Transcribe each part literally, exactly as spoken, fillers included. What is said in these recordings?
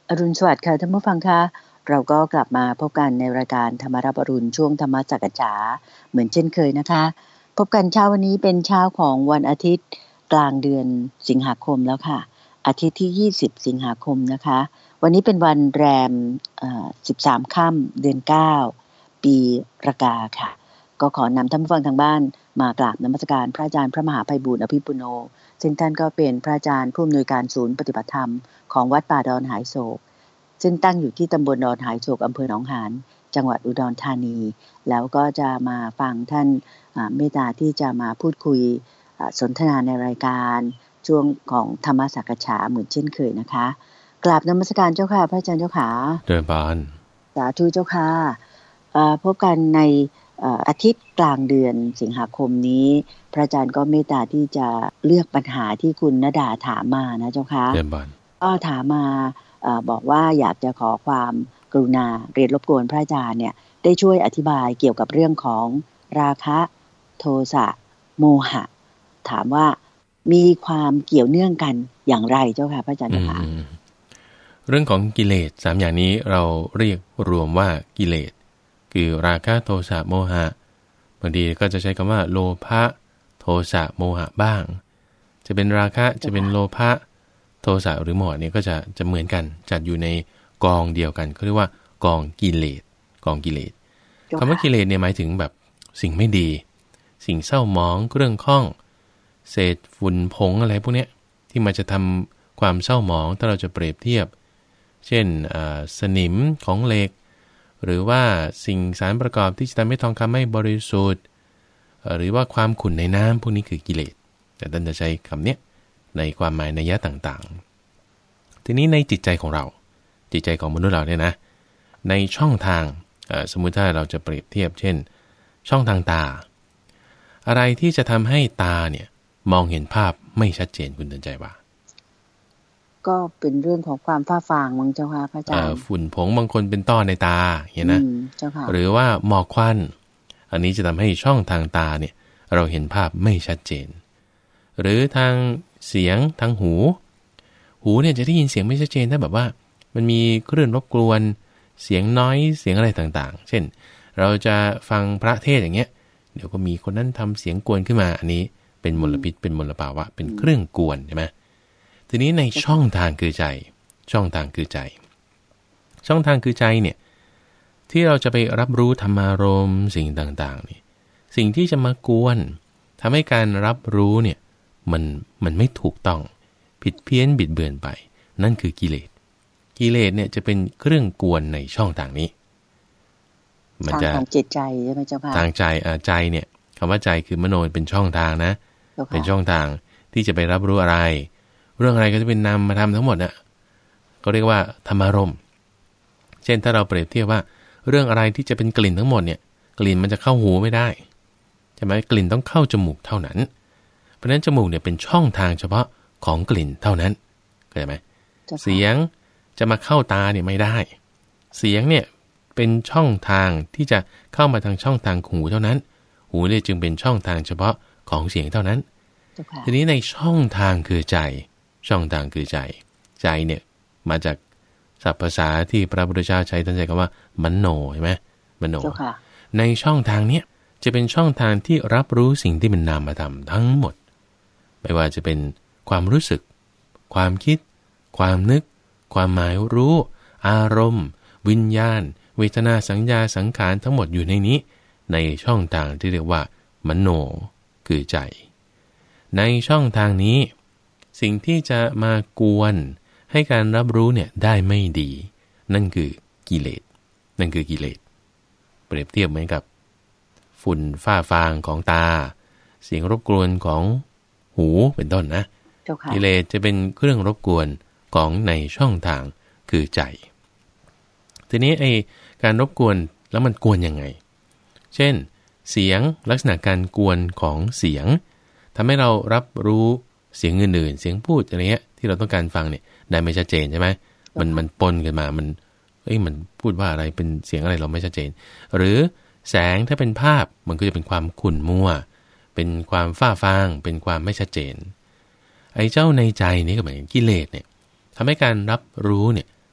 อรุณสวัสดิ์ค่ะท่านผู้ฟังคะเราก็กลับมาพบกันในรายการธรรมรับอรุณช่วงธรรมจักรจ๋าเหมือนเช่นเคยนะคะพบกันเช้าวันนี้เป็นเช้าของวันอาทิตย์กลางเดือนสิงหาคมแล้วค่ะอาทิตย์ที่ยี่สิบสิงหาคมนะคะวันนี้เป็นวันแรมเอ่อสิบสามค่ำเดือนเก้าปีรากาค่ะก็ขอนำท่านผู้ฟังทางบ้านมากราบนมัสการพระอาจารย์พระมหาไพบูลย์อภิปุโนซึ่งท่านก็เป็นพระอาจารย์ผู้อำนวยการศูนย์ปฏิบัติธรรมของวัดป่าดอนหายโศกซึ่งตั้งอยู่ที่ตำบลดอนหายโศกอำเภอหนองหานจังหวัดอุดรธานีแล้วก็จะมาฟังท่านเมตตาที่จะมาพูดคุยสนทนาในรายการช่วงของธรรมสักฉาเหมือนเช่นเคยนะคะกราบนมัสการเจ้าค่ะพระอาจารย์เจ้าค่ะเดินบานสาธุเจ้าค่ะพบกันในอาทิตย์กลางเดือนสิงหาคมนี้พระอาจารย์ก็เมตตาที่จะเลือกปัญหาที่คุณณดาถามมานะเจ้าค่ะเดินบานก็ถามมาบอกว่าอยากจะขอความกรุณาเรียนรบกวนพระอาจารย์เนี่ยได้ช่วยอธิบายเกี่ยวกับเรื่องของราคะโทสะโมหะถามว่ามีความเกี่ยวเนื่องกันอย่างไรเจ้าค่ะพระอาจารย์คะเรื่องของกิเลสสามอย่างนี้เราเรียกรวมว่ากิเลสคือราคะโทสะโมหะบางทีก็จะใช้คำว่าโลภะโทสะโมหะบ้างจะเป็นราคะจะเป็นโลภะโทสะหรือโมหะเนี่ยก็จะจะเหมือนกันจัดอยู่ในกองเดียวกันเขาเรียกว่ากองกิเลสกองกิเลสคำว่ากิเลสเนี่ยหมายถึงแบบสิ่งไม่ดีสิ่งเศร้าหมองเรื่องข้องเศษฝุ่นผงอะไรพวกนี้ที่มันจะทำความเศร้าหมองถ้าเราจะเปรียบเทียบเช่นสนิมของเหล็กหรือว่าสิ่งสารประกอบที่จะทำให้ทองคำไม่บริสุทธิ์หรือว่าความขุ่นในน้ำพวกนี้คือกิเลสแต่ท่านจะใช้คำนี้ในความหมายนัยยะต่างๆทีนี้ในจิตใจของเราจิตใจของมนุษย์เราเนี่ยนะในช่องทางสมมุติถ้าเราจะเปรียบเทียบเช่นช่องทางตาอะไรที่จะทำให้ตาเนี่ยมองเห็นภาพไม่ชัดเจนคุณเตือนใจว่าก็เป็นเรื่องของความฟ้าฟางมั้งเจ้าค่ะพระอาจารย์ฝุ่นผงบางคนเป็นต้อในตาเห็นนะหรือว่าหมอกควันอันนี้จะทำให้ช่องทางตาเนี่ยเราเห็นภาพไม่ชัดเจนหรือทางเสียงทางหูหูเนี่ยจะได้ยินเสียงไม่ชัดเจนถ้าแบบว่ามันมีคลื่นรบกวนเสียงน้อยเสียงอะไรต่างๆเช่นเราจะฟังพระเทศอย่างเงี้ยเดี๋ยวก็มีคนนั้นทำเสียงกวนขึ้นมาอันนี้เป็นมลพิษเป็นมลภาวะเป็นเครื่องกวนใช่ไหมทีนี้ในช่องทางคือใจช่องทางคือใจช่องทางคือใจเนี่ยที่เราจะไปรับรู้ธรรมารมณ์สิ่งต่างๆนี่สิ่งที่จะมากวนทำให้การรับรู้เนี่ยมันมันไม่ถูกต้องผิดเพี้ยนบิดเบือนไปนั่นคือกิเลสกิเลสเนี่ยจะเป็นเครื่องกวนในช่องทางนี้มันจะทางจิตใจใช่ไหมเจ้าค่ะทางใจอ่าใจเนี่ยคำว่าใจคือมโนเป็นช่องทางนะเป็นช่องทางที่จะไปรับรู้อะไรเรื่องอะไรก็จะเป็นนามธรรมทั้งหมดน่ะก็เรียกว่าธรรมารมณ์เช่นถ้าเราเปรียบเทียบว่าเรื่องอะไรที่จะเป็นกลิ่นทั้งหมดเนี่ยกลิ่นมันจะเข้าหูไม่ได้ใช่ไหมกลิ่นต้องเข้าจมูกเท่านั้นเพราะฉะนั้นจมูกเนี่ยเป็นช่องทางเฉพาะของกลิ่นเท่านั้นเข้าใจไหมเสียงจะมาเข้าตาเนี่ยไม่ได้เสียงเนี่ยเป็นช่องทางที่จะเข้ามาทางช่องทางหูเท่านั้นหูเนี่ยจึงเป็นช่องทางเฉพาะของเสียงเท่านั้นทีนี้ในช่องทางคือใจช่องทางคือใจใจเนี่ยมาจากศัพท์ภาษาที่พระพุทธเจ้าใช้ท่านใช้คำว่ามโนใช่ไหมมโนในช่องทางเนี้ยจะเป็นช่องทางที่รับรู้สิ่งที่เป็นนามธรรมทั้งหมดไม่ว่าจะเป็นความรู้สึกความคิดความนึกความหมายรู้อารมณ์วิญญาณเวทนาสัญญาสังขารทั้งหมดอยู่ในนี้ในช่องทางที่เรียกว่ามโนคือใจในช่องทางนี้สิ่งที่จะมากวนให้การรับรู้เนี่ยได้ไม่ดีนั่นคือกิเลสนั่นคือกิเลสเปรียบเทียบเหมือนกับฝุ่นฝ้าฟางของตาเสียงรบกวนของหูเป็นต้นนะกิเลสจะเป็นเครื่องรบกวนของในช่องทางคือใจทีนี้ไอ้การรบกวนแล้วมันกวนยังไงเช่นเสียงลักษณะการกวนของเสียงทำให้เรารับรู้เสียงอื่นๆเสียงพูดอะไรเงี้ยที่เราต้องการฟังเนี่ยได้ไม่ชัดเจนใช่ไหมมันมันปนกันมามันเอ้ยมันพูดว่าอะไรเป็นเสียงอะไรเราไม่ชัดเจนหรือแสงถ้าเป็นภาพมันก็จะเป็นความขุ่นมัวเป็นความฟ้าฟางเป็นความไม่ชัดเจนไอ้เจ้าในใจนี่ก็เหมือนกิเลสเนี่ยทำให้การรับรู้เนี่ย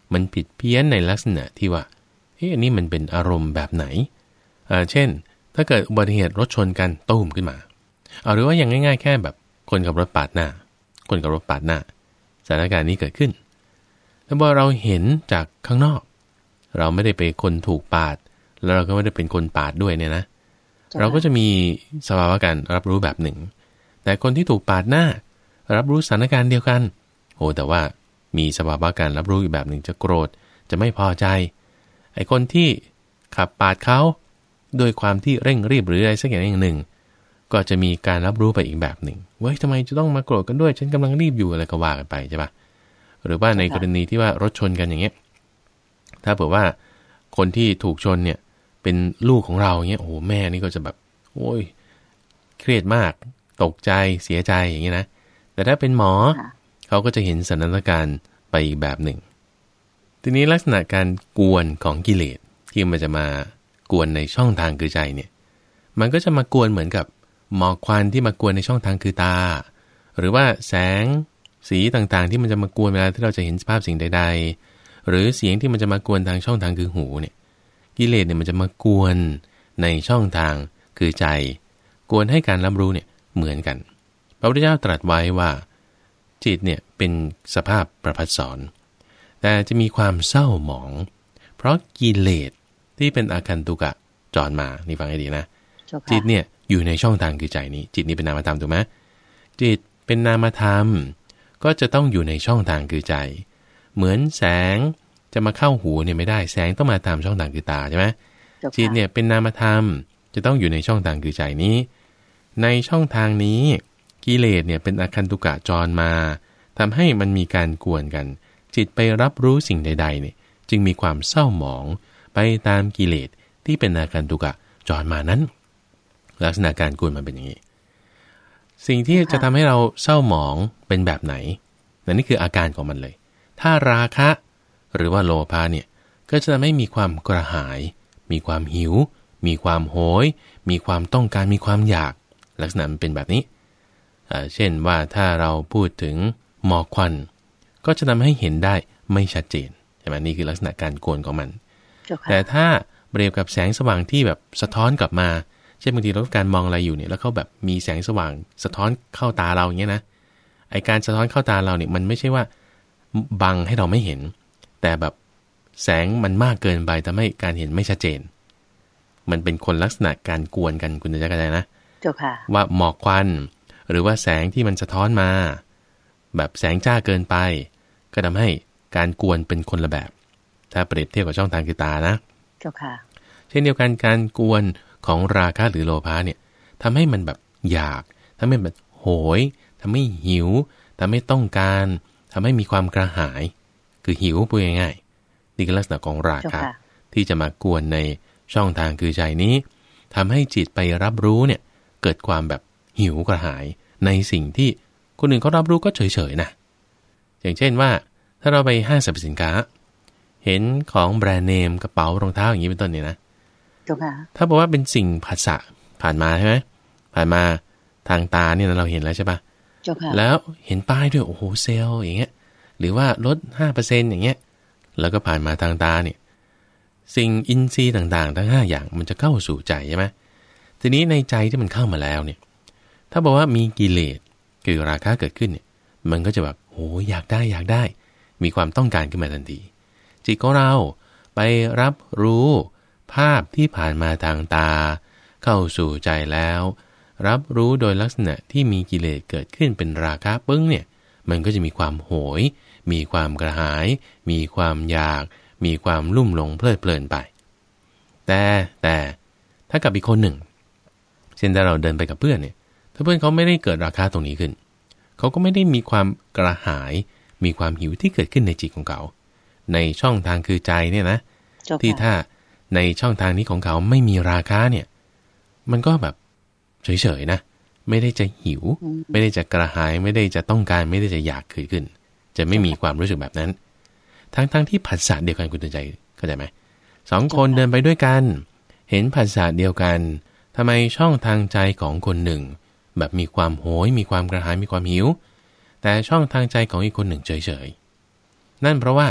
มันผิดเพี้ยนในลักษณะที่ว่าเฮ้ยอันนี้มันเป็นอารมณ์แบบไหนอ่าเช่นถ้าเกิดอุบัติเหตุรถชนกันตุ้มขึ้นมาเอาหรือว่าอย่างง่ายๆแค่แบบคนกับรถปาดหน้าคนกับรถปาดหน้าสถานการณ์นี้เกิดขึ้นแล้วพอเราเห็นจากข้างนอกเราไม่ได้เป็นคนถูกปาดแล้วเราก็ไม่ได้เป็นคนปาดด้วยเนี่ยนะเราก็จะมีสภาวะการรับรู้แบบหนึ่งแต่คนที่ถูกปาดหน้ารับรู้สถานการณ์เดียวกันโอ้แต่ว่ามีสภาวะการรับรู้อีกแบบหนึ่งจะโกรธจะไม่พอใจไอ้คนที่ขับปาดเขาโดยความที่เร่งรีบหรืออะไรสักอย่างหนึ่งก็จะมีการรับรู้ไปอีกแบบหนึ่งเว้ยทำไมจะต้องมาโกรธกันด้วยฉันกำลังรีบอยู่อะไรก็ว่ากันไปใช่ปะหรือว่าในกรณีที่ว่ารถชนกันอย่างเงี้ยถ้าเผื่อว่าคนที่ถูกชนเนี่ยเป็นลูกของเราเงี้ยโอ้โหแม่นี่ก็จะแบบโอ้ยเครียดมากตกใจเสียใจอย่างเงี้ยนะแต่ถ้าเป็นหมอเขาก็จะเห็นสถานการณ์ไปอีกแบบหนึ่งทีนี้ลักษณะการกวนของกิเลสที่มันจะมากวนในช่องทางคือใจเนี่ยมันก็จะมากวนเหมือนกับหมอกควันที่มากวนในช่องทางคือตาหรือว่าแสงสีต่างๆที่มันจะมากวนเวลาที่เราจะเห็นภาพสิ่งใดๆหรือเสียงที่มันจะมากวนทางช่องทางคือหูเนี่ยกิเลสเนี่ยมันจะมากวนในช่องทางคือใจกวนให้การรับรู้เนี่ยเหมือนกันพระพุทธเจ้าตรัสไว้ว่าจิตเนี่ยเป็นสภาพประภัสสรแต่จะมีความเศร้าหมองเพราะกิเลสที่เป็นอาคันตุกะจรมานี่ฟังให้ดีนะจิตเนี่ยอยู่ในช่องทางคือใจนี้จิตนี้เป็นนามธรรมถูกไหมจิตเป็นนามธรรมก็จะต้องอยู่ในช่องทางคือใจเหมือนแสงจะมาเข้าหูเนี่ยไม่ได้แสงต้องมาตามช่องทางคือตาใช่ไหมจิตเนี่ยเป็นนามธรรมจะต้องอยู่ในช่องทางคือใจนี้ในช่องทางนี้กิเลสเนี่ยเป็นอาคันตุกะจรมาทำให้มันมีการกวนกันจิตไปรับรู้สิ่งใดๆเนี่ยจึงมีความเศร้าหมองไปตามกิเลสที่เป็นอาคันตุกะจรมานั้นลักษณะการกวนมันเป็นอย่างนี้สิ่งที่จะทำให้เราเศร้าหมองเป็นแบบไหนนั่นนี่คืออาการของมันเลยถ้าราคะหรือว่าโลภะเนี่ยก็จะทำให้มีความกระหายมีความหิวมีความโหยมีความต้องการมีความอยากลักษณะมันเป็นแบบนี้เช่นว่าถ้าเราพูดถึงหมอกควันก็จะทำให้เห็นได้ไม่ชัดเจนใช่ไหมนี่คือลักษณะการกวนของมันแต่ถ้าเปรียบกับแสงสว่างที่แบบสะท้อนกลับมาเช่นบางทีเราต้องการมองอะไรอยู่เนี่ยแล้วเขาแบบมีแสงสว่างสะท้อนเข้าตาเราอย่างเงี้ยนะไอการสะท้อนเข้าตาเราเนี่ยมันไม่ใช่ว่าบังให้เราไม่เห็นแต่แบบแสงมันมากเกินไปทำให้การเห็นไม่ชัดเจนมันเป็นคนลักษณะการกวนกันคุณจะเข้าใจนะเจ้าค่ะว่าหมอกควันหรือว่าแสงที่มันสะท้อนมาแบบแสงจ้าเกินไปก็ทำให้การกวนเป็นคนละแบบถ้าเปรียบเทียบกับช่องทางคือตานะเจ้าค่ะเช่นเดียวกันการกวนของราคะหรือโลภะเนี่ยทำให้มันแบบอยากทำให้แบบโหยทำให้หิวทำให้ต้องการทำให้มีความกระหายคือหิวพูดง่ายๆนี่คือลักษณะของราคะที่จะมากวนในช่องทางคือใจนี้ทำให้จิตไปรับรู้เนี่ยเกิดความแบบหิวกระหายในสิ่งที่คนอื่นเขารับรู้ก็เฉยๆนะอย่างเช่นว่าถ้าเราไปห้างสรรพสินค้าเห็นของแบรนด์เนมกระเป๋ารองเท้าอย่างนี้เป็นต้นเนี่ยนะถ้าบอกว่าเป็นสิ่งผัสสะผ่านมาใช่ไหมผ่านมาทางตาเนี่ยเราเห็นแล้วใช่ปะแล้วเห็นป้ายด้วยโอ้โหเซลล์อย่างเงี้ยหรือว่าลด ห้าเปอร์เซ็นต์ อย่างเงี้ยแล้วก็ผ่านมาทางตาเนี่ยสิ่งอินทรีย์ต่างๆทั้งห้าอย่างมันจะเข้าสู่ใจใช่ไหมทีนี้ในใจที่มันเข้ามาแล้วเนี่ยถ้าบอกว่ามีกิเลสคือราคะเกิดขึ้นเนี่ยมันก็จะแบบโอ้อยากได้อยากได้มีความต้องการขึ้นมาทันทีจิตของเราไปรับรู้ภาพที่ผ่านมาทางตาเข้าสู่ใจแล้วรับรู้โดยลักษณะที่มีกิเลสเกิดขึ้นเป็นราคะปึ้งเนี่ยมันก็จะมีความโหยมีความกระหายมีความอยากมีความลุ่มหลงเพลิดเพลินไปแต่แต่ถ้ากับอีกคนหนึ่งเช่นถ้าเราเดินไปกับเพื่อนเนี่ยถ้าเพื่อนเขาไม่ได้เกิดราคะตรงนี้ขึ้นเขาก็ไม่ได้มีความกระหายมีความหิวที่เกิดขึ้นในจิตของเขาในช่องทางคือใจเนี่ยนะที่ถ้าในช่องทางนี้ของเขาไม่มีราคะเนี่ยมันก็แบบเฉยๆนะไม่ได้จะหิวไม่ได้จะกระหายไม่ได้จะต้องการไม่ได้จะอยากเกิดขึ้นจะไม่มีความรู้สึกแบบนั้นทั้งๆที่ผัสสะเดียวกันคุณตื่นใจเข้าใจไหมสองคนเดินไปด้วยกันเห็นผัสสะเดียวกันทำไมช่องทางใจของคนหนึ่งแบบมีความโหยมีความกระหายมีความหิวแต่ช่องทางใจของอีกคนหนึ่งเฉยๆนั่นเพราะว่า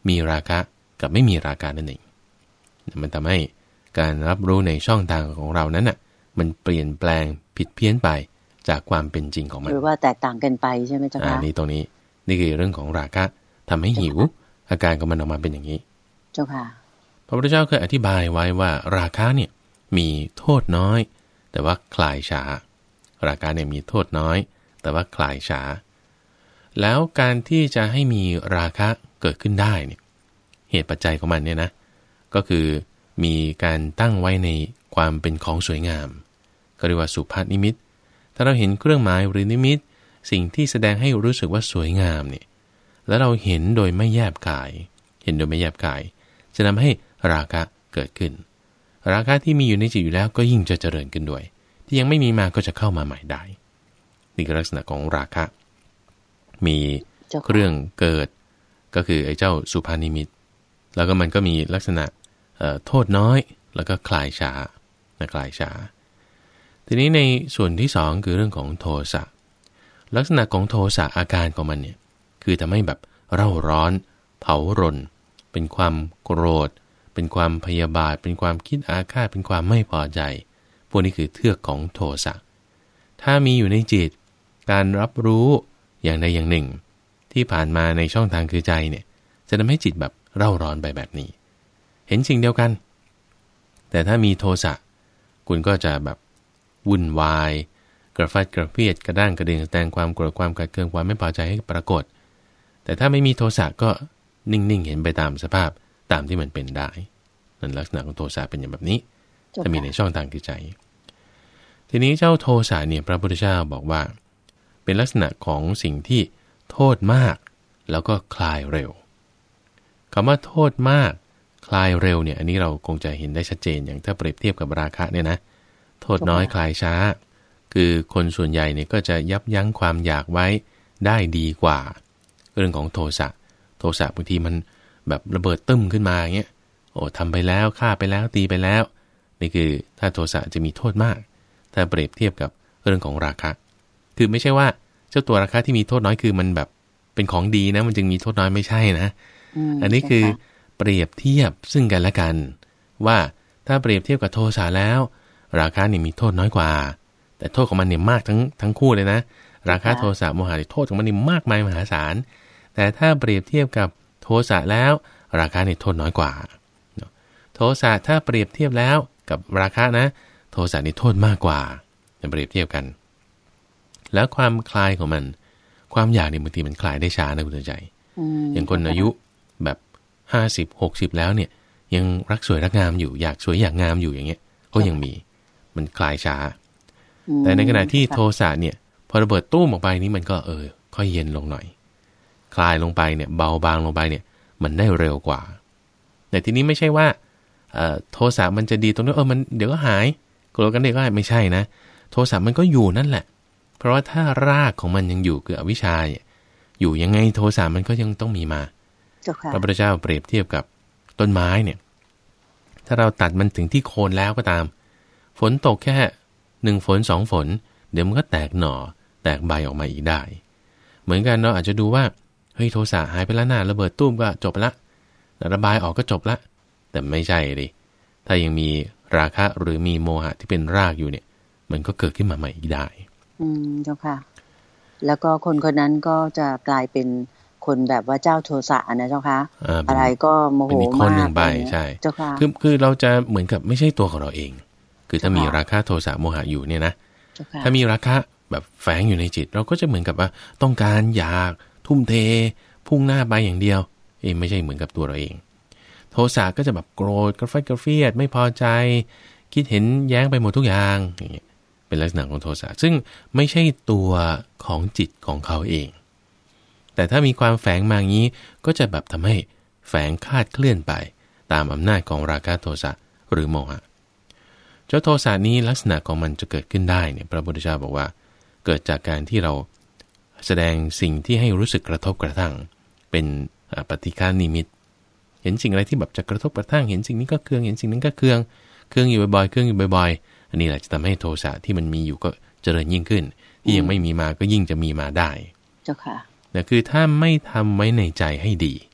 มีราคะกับไม่มีราคะนั่นเองมันทำให้การรับรู้ในช่องทางของเรานั้นน่ะมันเปลี่ยนแปลงผิดเพี้ยนไปจากความเป็นจริงของมันหรือว่าแตกต่างกันไปใช่ไหมจ๊ะคะอ่านี่ตรงนี้นี่คือเรื่องของราคะทำให้หิวอาการของมันออกมาเป็นอย่างนี้เจ้าค่ะพระพุทธเจ้าเคยอธิบายไว้ว่าราคะเนี่ยมีโทษน้อยแต่ว่าคลายช้าราคะเนี่ยมีโทษน้อยแต่ว่าคลายช้าแล้วการที่จะให้มีราคะเกิดขึ้นได้เนี่ยเหตุปัจจัยของมันเนี่ยนะก็คือมีการตั้งไว้ในความเป็นของสวยงามก็เรียกว่าสุภาพนิมิตถ้าเราเห็นเครื่องหมายหรือนิมิตสิ่งที่แสดงให้รู้สึกว่าสวยงามเนี่ยแล้วเราเห็นโดยไม่แยบกายเห็นโดยไม่แยบกายจะทำให้ราคะเกิดขึ้นราคะที่มีอยู่ในจิตอยู่แล้วก็ยิ่งจะเจริญขึ้นด้วยที่ยังไม่มีมาก็จะเข้ามาใหม่ได้นี่คือลักษณะของราคะมีเครื่องเกิดก็คือไอ้เจ้าสุภานิมิตแล้วก็มันก็มีลักษณะโทษน้อยแล้วก็คลายช้านะคลายช้าทีนี้ในส่วนที่สองคือเรื่องของโทสะลักษณะของโทสะอาการของมันเนี่ยคือทำให้แบบเร่าร้อนเผารนเป็นความโกรธเป็นความพยาบาทเป็นความคิดอาฆาตเป็นความไม่พอใจพวกนี้คือเทือกของโทสะถ้ามีอยู่ในจิตการรับรู้อย่างใดอย่างหนึ่งที่ผ่านมาในช่องทางคือใจเนี่ยจะทำให้จิตแบบเร่าร้อนไปแบบนี้เห็นสิ่งเดียวกันแต่ถ้ามีโทสะคุณก็จะแบบวุ่นวายกระฟัดกระเฟียดกระด้างกระเดืองแสดงความโกรธความขัดเคืองความไม่พอใจให้ปรากฏแต่ถ้าไม่มีโทสะก็นิ่งๆเห็นไปตามสภาพตามที่มันเป็นได้นั่นลักษณะของโทสะเป็นอย่างแบบนี้ถ้ามีในช่องทางคือใจทีนี้เจ้าโทสะเนี่ยพระพุทธเจ้าบอกว่าเป็นลักษณะของสิ่งที่โทษมากแล้วก็คลายเร็วคำว่าโทษมากคลายเร็วเนี่ยอันนี้เราคงจะเห็นได้ชัดเจนอย่างถ้าเปรียบเทียบกับราคะเนี่ยนะโทษน้อยคลายช้าคือคนส่วนใหญ่เนี่ยก็จะยับยั้งความอยากไว้ได้ดีกว่าเรื่องของโทสะโทสะบางทีมันแบบระเบิดตึ้มขึ้นมาอย่างเงี้ยโอ้ทำไปแล้วฆ่าไปแล้วตีไปแล้วนี่คือถ้าโทสะจะมีโทษมากถ้าเปรียบเทียบกับเรื่องของราคะคือไม่ใช่ว่าเจ้าตัวราคะที่มีโทษน้อยคือมันแบบเป็นของดีนะมันจึงมีโทษน้อยไม่ใช่นะ อ, อันนี้คือเปรียบเทียบซึ่งกันและกันว่าถ้าเปรียบเทียบกับโทสะแล้วราคะนี่มีโทษน้อยกว่าแต่โทษของมันเนี่ยมากทั้งทั้งคู่เลยนะราคะโทสะโมหะโทษของมันนี่มากมายมหาศาลแต่ถ้าเปรียบเทียบกับโทสะแล้วราคะนี่โทษน้อยกว่าโทสะถ้าเปรียบเทียบแล้วกับราคะนะโทสะนี่โทษมากกว่าเปรียบเทียบกันแล้วความคลายของมันความอยากเนี่ยบางทีมันคลายได้ช้านะคุณใจอย่างคนอายุแบบห้าสิบ หกสิบแล้วเนี่ยยังรักสวยรักงามอยู่อยากสวยอยากงามอยู่อย่างเงี้ยก็ยังมีมันคลายช้าแต่ในขณะที่โทสะเนี่ยพอระเบิดตู้มออกไปนี้มันก็เออค่อยเย็นลงหน่อยคลายลงไปเนี่ยเบาบางลงไปเนี่ยมันได้เร็วกว่าแต่ทีนี้ไม่ใช่ว่าโทสะมันจะดีตรงนั้นเออมันเดี๋ยวก็หายโกรธกันเดี๋ยวก็หายไม่ใช่นะโทสะมันก็อยู่นั่นแหละเพราะว่าถ้ารากของมันยังอยู่คืออวิชชาอยู่ยังไงโทสะมันก็ยังต้องมีมาพระพุทธเจ้าเปรียบเทียบกับต้นไม้เนี่ยถ้าเราตัดมันถึงที่โคนแล้วก็ตามฝนตกแค่หนึ่งฝนสองฝนเดี๋ยวมันก็แตกหน่อแตกใบออกมาอีกได้เหมือนกันเราอาจจะดูว่าเฮ้ยโทสะหายไปแล้วนะระเบิดตุ้มก็จบละระบายออกก็จบละแต่ไม่ใช่ดิถ้ายังมีราคะหรือมีโมหะที่เป็นรากอยู่เนี่ยมันก็เกิดขึ้นมาใหม่อีกได้อืมเจ้าค่ะแล้วก็คนคนนั้นก็จะกลายเป็นคนแบบว่าเจ้าโทสะนะเจ้าค่ะ อ, อะไรก็โมโหมากไปใช่เจ้าค่ะคือคือเราจะเหมือนกับไม่ใช่ตัวของเราเองคือถ้ามีราคะโทสะโมหะอยู่เนี่ยนะถ้ามีราคะแบบแฝงอยู่ในจิตเราก็จะเหมือนกับว่าต้องการอยากทุ่มเทพุ่งหน้าไปอย่างเดียวเองไม่ใช่เหมือนกับตัวเราเองโทสะก็จะแบบโกรธกระฟัดกระเฟียดไม่พอใจคิดเห็นแย้งไปหมดทุกอย่างอย่างเงี้ยเป็นลักษณะของโทสะซึ่งไม่ใช่ตัวของจิตของเขาเองแต่ถ้ามีความแฝงมาอย่างนี้ก็จะแบบทำให้แฝงคลาดเคลื่อนไปตามอำนาจของราคะโทสะหรือโมหะเจ้าโทสะนี้ลักษณะของมันจะเกิดขึ้นได้เนี่ยพระพุทธเจ้าบอกว่าเกิดจากการที่เราแสดงสิ่งที่ให้รู้สึกกระทบกระทั่งเป็นปฏิฆานิมิตเห็นสิ่งอะไรที่แบบจะกระทบกระทั่งเห็นสิ่งนี้ก็เคืองเห็นสิ่งนั้นก็เคืองเคืองอยู่บ่อยๆเคืองอยู่บ่อยๆอันนี้แหละจะทำให้โทสะที่มันมีอยู่ก็เจริญยิ่งขึ้นที่ยังไม่มีมาก็ยิ่งจะมีมาได้เจ้าค่ะแต่คือถ้าไม่ทำไว้ในใจให้ดี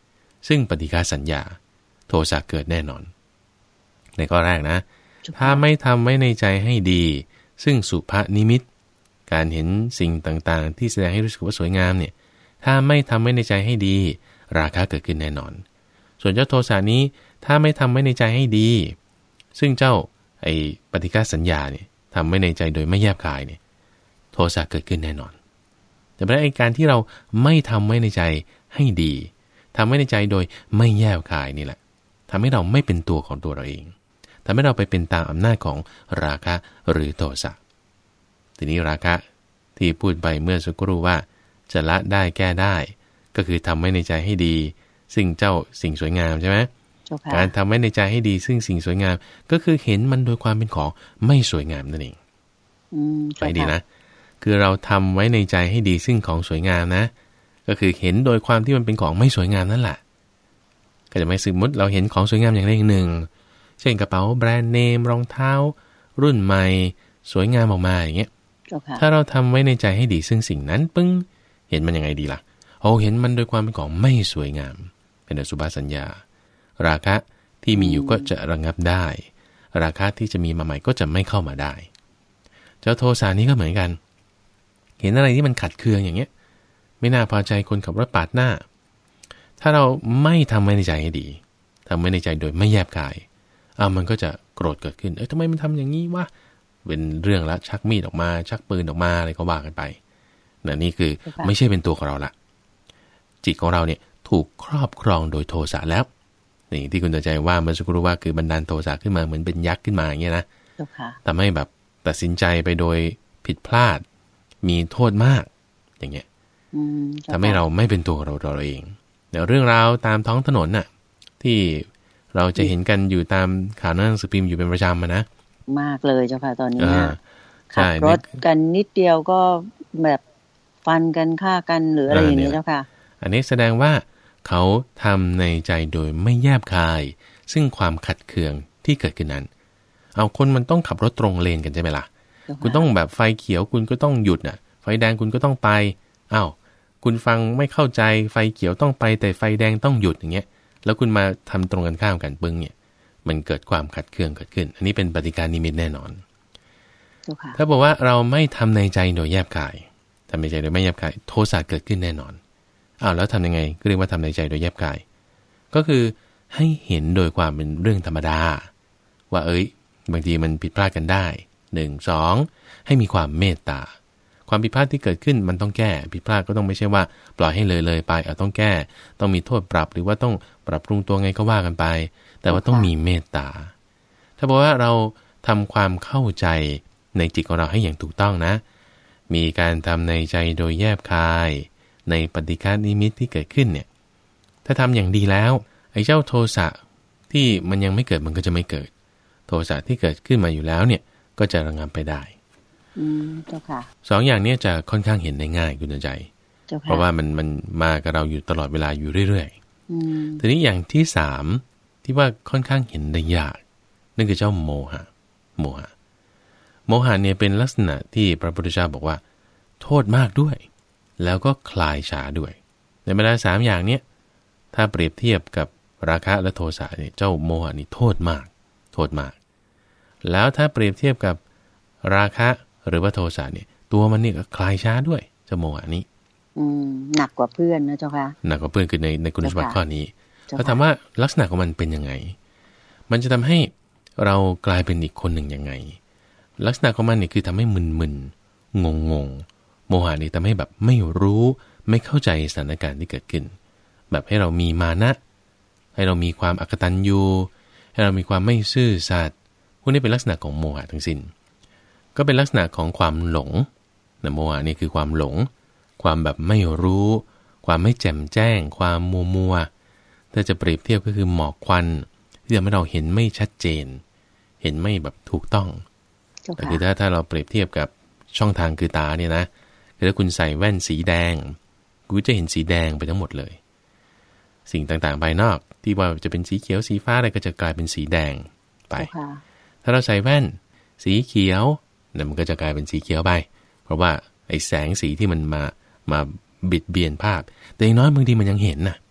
ซึ่งปฏิฆาสัญญาโทสะเกิดแน่นอนในข้อแรกนะถ้าไม่ทำไว้ในใจให้ดีซึ่งสุภนิมิตการเห็นสิ่งต่างๆที่แสดงให้รู้สึกว่าสวยงามเนี่ยถ้าไม่ทำไว้ในใจให้ดีราคะเกิดขึ้นแน่นอนส่วนเจ้าโทสะนี้ถ้าไม่ทำไว้ในใจให้ดีซึ่งเจ้าไอ้ปฏิฆาสัญญาเนี่ยทำไว้ในใจโดยไม่แยบคายเนี่ยโทสะเกิดขึ้นแน่นอนแต่เพราะไอ้การที่เราไม่ทำไว้ในใจให้ดีทำไว้ในใจโดยไม่แยบคายนี่แหละทำให้เราไม่เป็นตัวของตัวเราเองทำให้เราไปเป็นตามอำนาจของราคะหรือโทสะทีนี้ราคะที่พูดไปเมื่อสักครู่ว่าจะละได้แก้ได้ก็คือทำไว้ในใจให้ดีซึ่งเจ้าสิ่งสวยงามใช่ไหมการทำไว้ในใจให้ดีซึ่งสิ่งสวยงามก็คือเห็นมันโดยความเป็นของไม่สวยงามนั่นเองไปดีนะคือเราทำไว้ในใจให้ดีซึ่งของสวยงามนะก็คือเห็นโดยความที่มันเป็นของไม่สวยงามนั่นแหละก็จะไม่สมมติเราเห็นของสวยงามอย่างใดอย่างหนึ่งเช่นกระเป๋าแบรนด์เนมรองเท้ารุ่นใหม่สวยงามออกมาอย่างเงี้ยถ้าเราทำไว้ในใจให้ดีซึ่งสิ่งนั้นปึ้งเห็นมันยังไงดีล่ะโอ้เห็นมันโดยความเป็นของไม่สวยงามเป็นอสุภสัญญาราคะที่มีอยู่ก็จะระงับได้ราคะที่จะมีมาใหม่ก็จะไม่เข้ามาได้เจ้าโทสะนี้ก็เหมือนกันเห็นอะไรที่มันขัดเคืองอย่างเงี้ยไม่น่าพอใจคนขับรถปาดหน้าถ้าเราไม่ทำไว้ในใจให้ดีทำไว้ในใจโดยไม่แยบกายอ่ามันก็จะโกรธเกิดขึ้นเอ้ยทำไมมันทำอย่างนี้วะเป็นเรื่องละชักมีดออกมาชักปืนออกมาอะไรก็ว่ากันไปนั่นนี่คือไม่ใช่เป็นตัวของเราละจิตของเราเนี่ยถูกครอบครองโดยโทสะแล้วนี่ที่คุณตัดใจว่าเมื่อสักครู่ว่าคือบันดาลโทสะขึ้นมาเหมือนเป็นยักษ์ขึ้นมาอย่างเงี้ยนะทำให้แบบตัดสินใจไปโดยผิดพลาดมีโทษมากอย่างเงี้ยทำให้เราไม่เป็นตัวเราเราเองเดี๋ยวเรื่องราวตามท้องถนนน่ะที่เราจะเห็นกันอยู่ตามข่าวหนังสือพิมพ์อยู่เป็นประจำนะมากเลยเจ้าค่ะตอนนี้ขับรถกันนิดเดียวก็แบบฟันกันฆ่ากันหรืออะไรอย่างนี้เจ้าค่ะอันนี้แสดงว่าเขาทำในใจโดยไม่แยบคายซึ่งความขัดเคืองที่เกิดขึ้นนั้นเอาคนมันต้องขับรถตรงเลนกันใช่ไหมล่ะคุณต้องแบบไฟเขียวคุณก็ต้องหยุดน่ะไฟแดงคุณก็ต้องไปอ้าวคุณฟังไม่เข้าใจไฟเขียวต้องไปแต่ไฟแดงต้องหยุดอย่างเงี้ยแล้วคุณมาทำตรงกันข้ามกันปึ้งเนี่ยมันเกิดความขัดเคืองเกิดขึ้นอันนี้เป็นปฏิการนิมิตแน่นอนถ้าบอกว่าเราไม่ทำในใจโดยแยบคายทำในใจโดยไม่แยบคายโทสะเกิดขึ้นแน่นอนอ้าวแล้วทำยังไงก็เรียกว่าทำในใจโดยแยบคายก็คือให้เห็นโดยความเป็นเรื่องธรรมดาว่าเอ้ยบางทีมันผิดพลาดกันได้หนึ่ง สองให้มีความเมตตาความผิดพลาดที่เกิดขึ้นมันต้องแก้ผิดพลาดก็ต้องไม่ใช่ว่าปล่อยให้เลยเลยไปเอาต้องแก้ต้องมีโทษปรับหรือว่าต้องปรับปรุงตัวไงก็ว่ากันไปแต่ว่าต้องมีเมตตาถ้าบอกว่าเราทำความเข้าใจในจิตของเราให้อย่างถูกต้องนะมีการทำในใจโดยแยบคายในปฏิฆานิมิตที่เกิดขึ้นเนี่ยถ้าทำอย่างดีแล้วไอ้เจ้าโทสะที่มันยังไม่เกิดมันก็จะไม่เกิดโทสะที่เกิดขึ้นมาอยู่แล้วเนี่ยก็จะระงับไปได้อืมเจ้าค่ะสองอย่างนี้จะค่อนข้างเห็นได้ง่ายคุณใจเพราะว่ามันมันมากับเราอยู่ตลอดเวลาอยู่เรื่อยๆทีนี้อย่างที่สามที่ว่าค่อนข้างเห็นได้ยากนั่นคือเจ้าโมหะโมหะโมหะเนี่ยเป็นลักษณะที่พระพุทธเจ้าบอกว่าโทษมากด้วยแล้วก็คลายช้าด้วยในบรรดาสามอย่างเนี้ยถ้าเปรียบเทียบกับราคะและโทสะเนี่ยเจ้าโมหะนี่โทษมากโทษมากแล้วถ้าเปรียบเทียบกับราคะหรือว่าโทสะเนี่ยตัวมันนี่ก็คลายช้าด้วยเจ้าโมหะนี้อืมหนักกว่าเพื่อนนะเจ้าค่ะหนักกว่าเพื่อนคือในในคุณสมบัติข้อนี้เขาถามว่าลักษณะของมันเป็นยังไงมันจะทำให้เรากลายเป็นอีกคนหนึ่งยังไงลักษณะของมันเนี่ยคือทำให้มึนๆงงๆโมหะนี่ทำให้แบบไม่รู้ไม่เข้าใจสถานการณ์ที่เกิดขึ้นแบบให้เรามีมานะให้เรามีความอกตัญญูให้เรามีความไม่ซื่อสัตย์พวกนี้เป็นลักษณะของโมหะทั้งสิ้นก็เป็นลักษณะของความหลงนะโมหะนี่คือความหลงความแบบไม่รู้ความไม่แจ่มแจ้งความมัวมัวถ้าจะเปรียบเทียบก็คือหมอกควันที่ทำให้เราเห็นไม่ชัดเจนเห็นไม่แบบถูกต้องแต่คือถ้าถ้าเราเปรียบเทียบกับช่องทางคือตาเนี่ยนะคือถ้าคุณใส่แว่นสีแดงคุณจะเห็นสีแดงไปทั้งหมดเลยสิ่งต่างๆภายนอกที่ว่าจะเป็นสีเขียวสีฟ้าอะไรก็จะกลายเป็นสีแดงไปถ้าเราใส่แว่นสีเขียวเนี่ยมันก็จะกลายเป็นสีเขียวไปเพราะว่าไอ้แสงสีที่มันมามาบิดเบียนภาพแต่อย่างน้อยบางทีมันยังเห็นนะ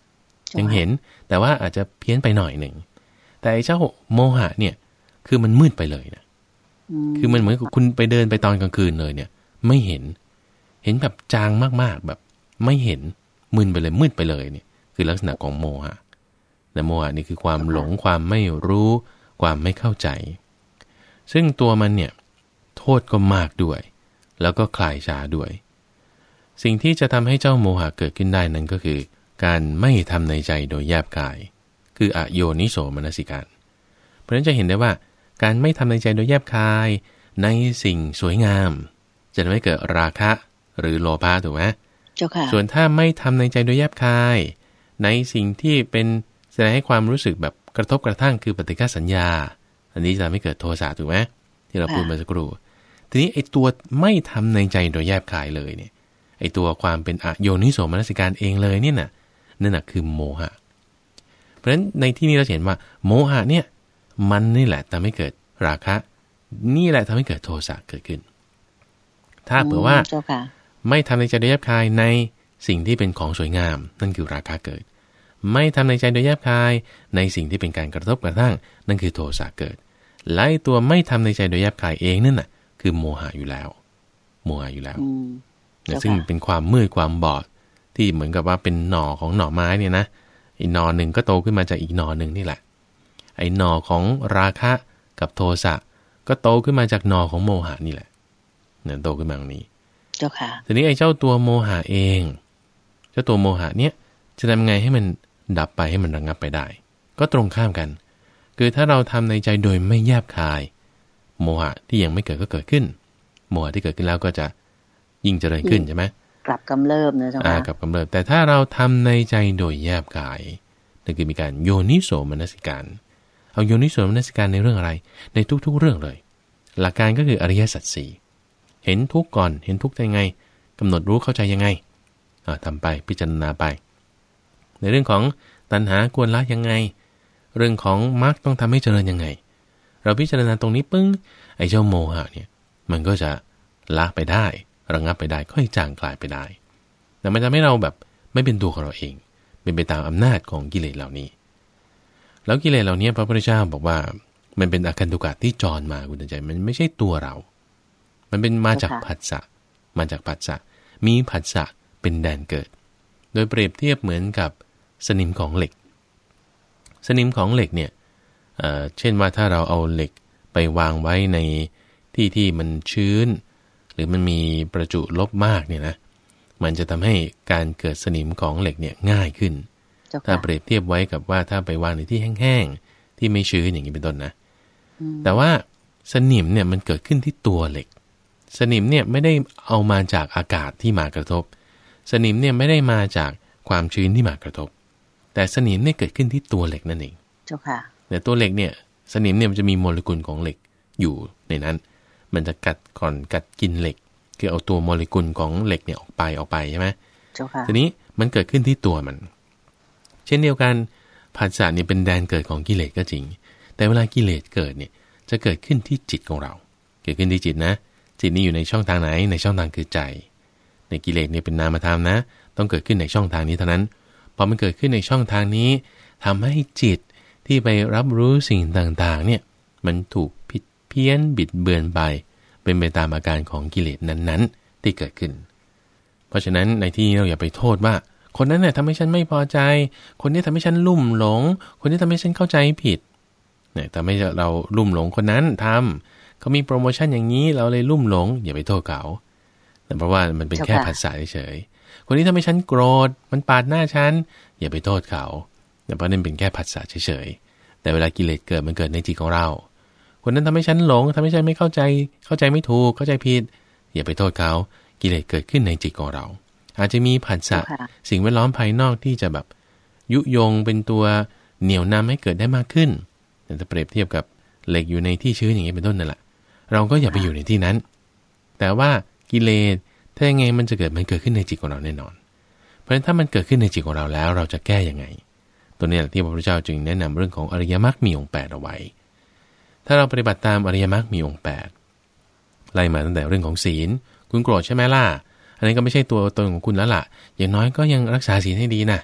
ยังเห็นแต่ว่าอาจจะเพี้ยนไปหน่อยหนึ่งแต่ไอ้เจ้าโมหะเนี่ยคือมันมืดไปเลยนะคือมันเหมือนกับคุณไปเดินไปตอนกลางคืนเลยเนี่ยไม่เห็นเห็นแบบจางมากๆแบบไม่เห็นมึนไปเลยมืดไปเลยเนี่ยคือลักษณะของโมหะแต่โมหะนี่คือความหลงความไม่รู้ความไม่เข้าใจซึ่งตัวมันเนี่ยโทษก็มากด้วยแล้วก็คลายช้าด้วยสิ่งที่จะทำให้เจ้าโมหะเกิดขึ้นได้นั้นก็คือการไม่ทำในใจโดยแยบกายคืออโยนิโสมนสิการเพราะฉะนั้นจะเห็นได้ว่าการไม่ทำในใจโดยแยบคายในสิ่งสวยงามจะทำให้เกิดราคะหรือโลภะถูกไหมเจ้าค่ะส่วนถ้าไม่ทำในใจโดยแยบคายในสิ่งที่เป็นแสดงให้ความรู้สึกแบบกระทบกระทั่งคือปฏิฆะสัญญาอันนี้จะทำให้เกิดโทสะถูกไหมที่เราพูดมาสักครู่ทีนี้ไอ้ตัวไม่ทำในใจโดยแยบคายเลยเนี่ยไอ้ตัวความเป็นอโยนิโสมนสิการเองเลยเนี่ยน่ะนั่นน่ะคือโมหะเพราะฉะนั้นในที่นี้เราเห็นว่าโมหะเนี่ยมันนี่แหละทำให้เกิดราคะนี่แหละทำให้เกิดโทสะเกิดขึ้นถ้าเผื่อว่าไม่ทำในใจโดยแยบคายในสิ่งที่เป็นของสวยงามนั่นคือราคะเกิดไม่ทำในใจโดยแยบคายในสิ่งที่เป็นการกระทบกระทั่งนั่นคือโทสะเกิดไล่ตัวไม่ทำในใจโดยแยบคายเองนั่นน่ะคือโมหะอยู่แล้วโมหะอยู่แล้วซึ่งเป็นความมืดความบอดที่เหมือนกับว่าเป็นหน่อของหน่อไม้เนี่ยนะอีกหน่อหนึ่งก็โตขึ้นมาจากอีกหน่อหนึ่งนี่แหละไอ้หน่อของราคะกับโทสะก็โตขึ้นมาจากหน่อของโมหะนี่แหละเนี่ยโตขึ้นมาตรงนี้เจ้าค่ะทีนี้ไอ้เจ้าตัวโมหะเองเจ้าตัวโมหะเนี่ยจะทำไงให้มันดับไปให้มันระงับไปได้ก็ตรงข้ามกันคือถ้าเราทำในใจโดยไม่แยบคายโมหะที่ยังไม่เกิดก็เกิดขึ้นโมหะที่เกิดขึ้นแล้วก็จะยิ่งเจริญขึ้นใช่ไหมกลับกำเริบนะเจ้าค่ะอ่ากลับกำเริบแต่ถ้าเราทำในใจโดยแยบกายนั่นคือมีการโยนิโสมนสิการเอาโยนิโสมนสิการในเรื่องอะไรในทุกๆเรื่องเลยหลักการก็คืออริยสัจสี่เห็นทุกข์ก่อนเห็นทุกข์ได้ไงกำหนดรู้เข้าใจยังไงอ่าทำไปพิจารณาไปในเรื่องของตัณหาควรละยังไงเรื่องของมรรคต้องทำให้เจริญยังไงเราพิจารณาตรงนี้ปึ้งไอ้เจ้าโมหะเนี่ยมันก็จะละไปได้ระงับไปได้ค่อยจางคลายไปได้แต่มันจะไม่เราแบบไม่เป็นตัวของเราเองเป็นไปตามอำนาจของกิเลสเหล่านี้แล้วกิเลสเหล่านี้พระพุทธเจ้าบอกว่ามันเป็นอาคันตุกะที่จรมาคุณใจมันไม่ใช่ตัวเรามันเป็นมาจากผัสสะมาจากผัสสะมีผัสสะเป็นแดนเกิดโดยเปรียบเทียบเหมือนกับสนิมของเหล็กสนิมของเหล็กเนี่ย เอ่อ เช่นว่าถ้าเราเอาเหล็กไปวางไว้ในที่ที่มันชื้นหรือมันมีประจุลบมากเนี่ยนะมันจะทำให้การเกิดสนิมของเหล็กเนี่ยง่ายขึ้นถ้าเปรียบเทียบไว้กับว่าถ้าไปวางในที่แห้งๆที่ไม่ชื้นอย่างนี้เป็นต้นนะแต่ว่าสนิมเนี่ยมันเกิดขึ้นที่ตัวเหล็กสนิมเนี่ยไม่ได้เอามาจากอากาศที่มากระทบสนิมเนี่ยไม่ได้มาจากความชื้นที่มากระทบแต่สนิมเนี่ยเกิดขึ้นที่ตัวเหล็กนั่นเองเจ้าค่ะแต่ตัวเหล็กเนี่ยสนิมเนี่ยมันจะมีโมเลกุลของเหล็กอยู่ในนั้นมันจะกัดก่อนกัดกินเหล็กคือเอาตัวโมเลกุลของเหล็กเนี่ยออกไปออกไปใช่ไหมเจ้าค่ะทีนี้มันเกิดขึ้นที่ตัวมันเช่นเดียวกันผัสสะเนี่ยเป็นแดนเกิดของกิเลสก็จริงแต่เวลากิเลสเกิดเนี่ยจะเกิดขึ้นที่จิตของเราเกิดขึ้นที่จิตนะจิตนี้อยู่ในช่องทางไหนในช่องทางคือใจในกิเลสเนี่ยเป็นนามธรรมนะต้องเกิดขึ้นในช่องทางนี้เท่านั้นพอมันเกิดขึ้นในช่องทางนี้ทำให้จิตที่ไปรับรู้สิ่งต่างๆเนี่ยมันถูกผิดเพี้ยนบิดเบือนไปเป็นไปตามอาการของกิเลสนั้นๆที่เกิดขึ้นเพราะฉะนั้นในที่นี้เราอย่าไปโทษว่าคนนั้นเนี่ยทำให้ฉันไม่พอใจคนนี้ทำให้ฉันลุ่มหลงคนนี้ทำให้ฉันเข้าใจผิดเนี่ยทำให้เราลุ่มหลงคนนั้นทำเขามีโปรโมชั่นอย่างนี้เราเลยลุ่มหลงอย่าไปโทษเขาแต่เพราะว่ามันเป็นแค่ภาษาเฉยๆคนนี้ทำให้ฉันโกรธมันปาดหน้าฉันอย่าไปโทษเขาแต่เพราะนั่นเป็นแค่ภาษาเฉยๆแต่เวลากิเลสเกิดมันเกิดในจิตของเราคนนั้นทำให้ฉันหลงทำให้ฉันไม่เข้าใจเข้าใจไม่ถูกเข้าใจผิดอย่าไปโทษเขากิเลสเกิดขึ้นในจิตของเราอาจจะมีผัสสะสิ่งแวดล้อมภายนอกที่จะแบบยุยงเป็นตัวเหนี่ยวนำให้เกิดได้มากขึ้นแต่ถ้าเปรียบเทียบกับเหล็กอยู่ในที่ชื้นอย่างนี้เป็นต้นนั่นแหละเราก็อย่าไปอยู่ในที่นั้นแต่ว่ากิเลสถ้ายังไงมันจะเกิดมันเกิดขึ้นในจิตของเราแน่นอนเพราะฉะนั้นถ้ามันเกิดขึ้นในจิตของเราแล้วเราจะแก้ยังไงตัวนี้แหละที่พระพุทธเจ้าจึงแนะนำเรื่องของอริยมรรคมีองค์แปดเอาไว้ถ้าเราปฏิบัติตามอริยมรรคมีองค์แปดไล่มาตั้งแต่เรื่องของศีลคุณโกรธใช่ไหมล่ะอันนี้ก็ไม่ใช่ตัวตนของคุณแล้วล่ะอย่างน้อยก็ยังรักษาศีลให้ดีนะ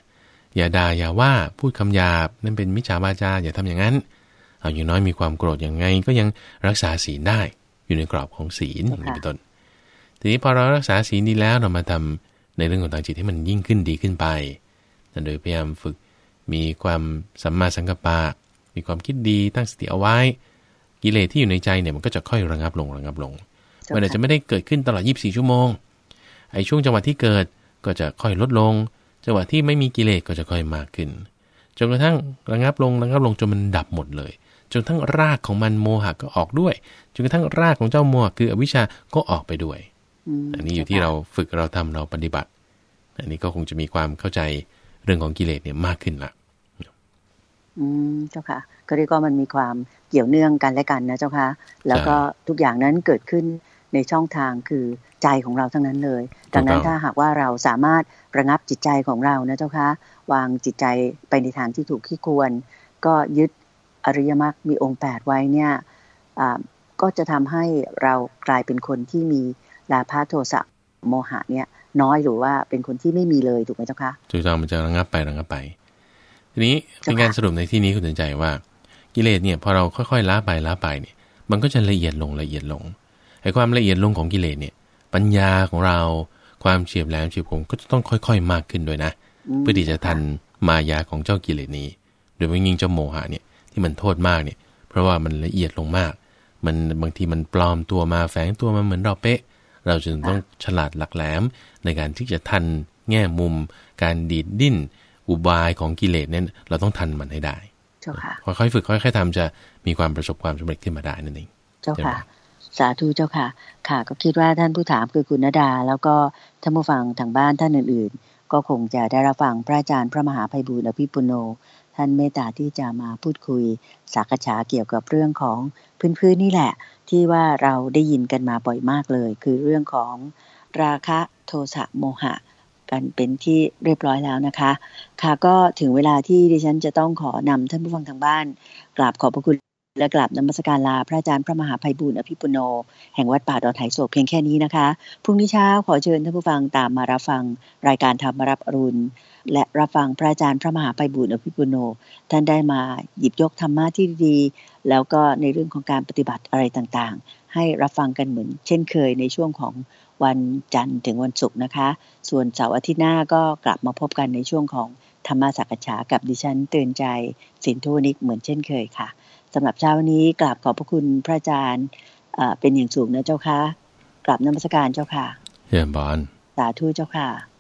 อย่าด่าอย่าว่าพูดคำหยาบนั่นเป็นมิจฉาวาจาอย่าทำอย่างนั้นเอาอย่างน้อยมีความโกรธอย่างไงก็ยังรักษาศีลได้อยู่ในกรอบของศีลอย่างนี้เป็นต้นทีนี้พอเรารักษาศีลดีแล้วเรามาทำในเรื่องของทางจิตให้มันยิ่งขึ้นดีขึ้นไปโดยพยายามฝึกมีความสัมมาสังกัปปะมีความคิดดีตั้งสติเอาไว้กิเลสที่อยู่ในใจเนี่ยมันก็จะค่อยระงับลงระงับลงมันอาจจะไม่ได้เกิดขึ้นตลอดยี่สิบสี่ชั่วโมงไอ้ช่วงจังหวะที่เกิดก็จะค่อยลดลงจังหวะที่ไม่มีกิเลสก็จะค่อยมากขึ้นจนกระทั่งระงับลงระงับลงจนมันดับหมดเลยจนทั้งรากของมันโมหะก็ออกด้วยจนกระทั่งรากของเจ้าโมหะคืออวิชชาก็ออกไปด้วยอันนี้อยู่ที่เราฝึกเราทำเราปฏิบัติอันนี้ก็คงจะมีความเข้าใจเรื่องของกิเลสเนี่ยมากขึ้นละอืมเจ้าค่ะก็เรียกว่ามันมีความเกี่ยวเนื่องกันและกันนะเจ้าค่ะแล้วก็ทุกอย่างนั้นเกิดขึ้นในช่องทางคือใจของเราทั้งนั้นเลยดังนั้นถ้าหากว่าเราสามารถระงับจิตใจของเรานะเจ้าค่ะวางจิตใจไปในทางที่ถูกที่ควรก็ยึดอริยมรรคมีองค์แปดไว้เนี่ยก็จะทำให้เรากลายเป็นคนที่มีราคะโทสะโมหะเนี่ยน้อยหรือว่าเป็นคนที่ไม่มีเลยถูกไหมเจ้าคะถูกต้องมันจะระงับไประงับไปทีนี้เป็นการสรุปในที่นี้คุณสนใจว่ากิเลสเนี่ยพอเราค่อยๆละไปละไปเนี่ยมันก็จะละเอียดลงละเอียดลงไอ้ความละเอียดลงของกิเลสเนี่ยปัญญาของเราความเฉียบแหลมเฉียบคมก็จะต้องค่อยๆมากขึ้นด้วยนะเพื่อที่จะทันมายาของเจ้ากิเลสนี้โดยเฉพาะยิ่งเจ้าโมหะเนี่ยที่มันโทษมากเนี่ยเพราะว่ามันละเอียดลงมากมันบางทีมันปลอมตัวมาแฝงตัวมาเหมือนเราเป๊ะเราจึงต้องฉลาดหลักแหลมในการที่จะทันแง่มุมการดีดดิ้นอุบายของกิเลสเนี่ยเราต้องทันมันให้ได้เจ้าค่ะค่อยๆฝึกค่อยๆทำจะมีความประสบความสำเร็จขึ้นมาได้นั่นเองเจ้าค่ะสาธุเจ้าค่ะค่ะก็คิดว่าท่านผู้ถามคือคุณณดาแล้วก็ท่านผู้ฟังทางบ้านท่านอื่นๆก็คงจะได้รับฟังพระอาจารย์พระมหาไพบูลย์อภิปุโนท่านเมตตาที่จะมาพูดคุยสักษาเกี่ยวกับเรื่องของพื้นๆนี่แหละที่ว่าเราได้ยินกันมาบ่อยมากเลยคือเรื่องของราคะโทสะโมหะกันเป็นที่เรียบร้อยแล้วนะคะค่ะก็ถึงเวลาที่ดิฉันจะต้องขอนำท่านผู้ฟังทางบ้านกราบขอบพระคุณและกราบนมัสการลาพระอาจารย์พระมหาไพบูลย์อภิปุโนแห่งวัดป่าดอนไหโศกเพียงแค่นี้นะคะพรุ่งนี้เช้าขอเชิญท่านผู้ฟังตามมารับฟังรายการธรรมรับอรุณและรับฟังพระอาจารย์พระมหาไพบูลย์อภิปุโนท่านได้มาหยิบยกธรรมะที่ดีแล้วก็ในเรื่องของการปฏิบัติอะไรต่างๆให้รับฟังกันเหมือนเช่นเคยในช่วงของวันจันทร์ถึงวันศุกร์นะคะส่วนเสาร์อาทิตย์หน้าก็กลับมาพบกันในช่วงของธรรมสักษากับดิฉันเตือนใจสินธุวนิกเหมือนเช่นเคยค่ะสำหรับเช้าวันนี้กราบขอบพระคุณพระอาจารย์เป็นอย่างสูงนะเจ้าค่ะกราบนมัสการเจ้าค่ะเยี่ยมบานสาธุเจ้าค่ะ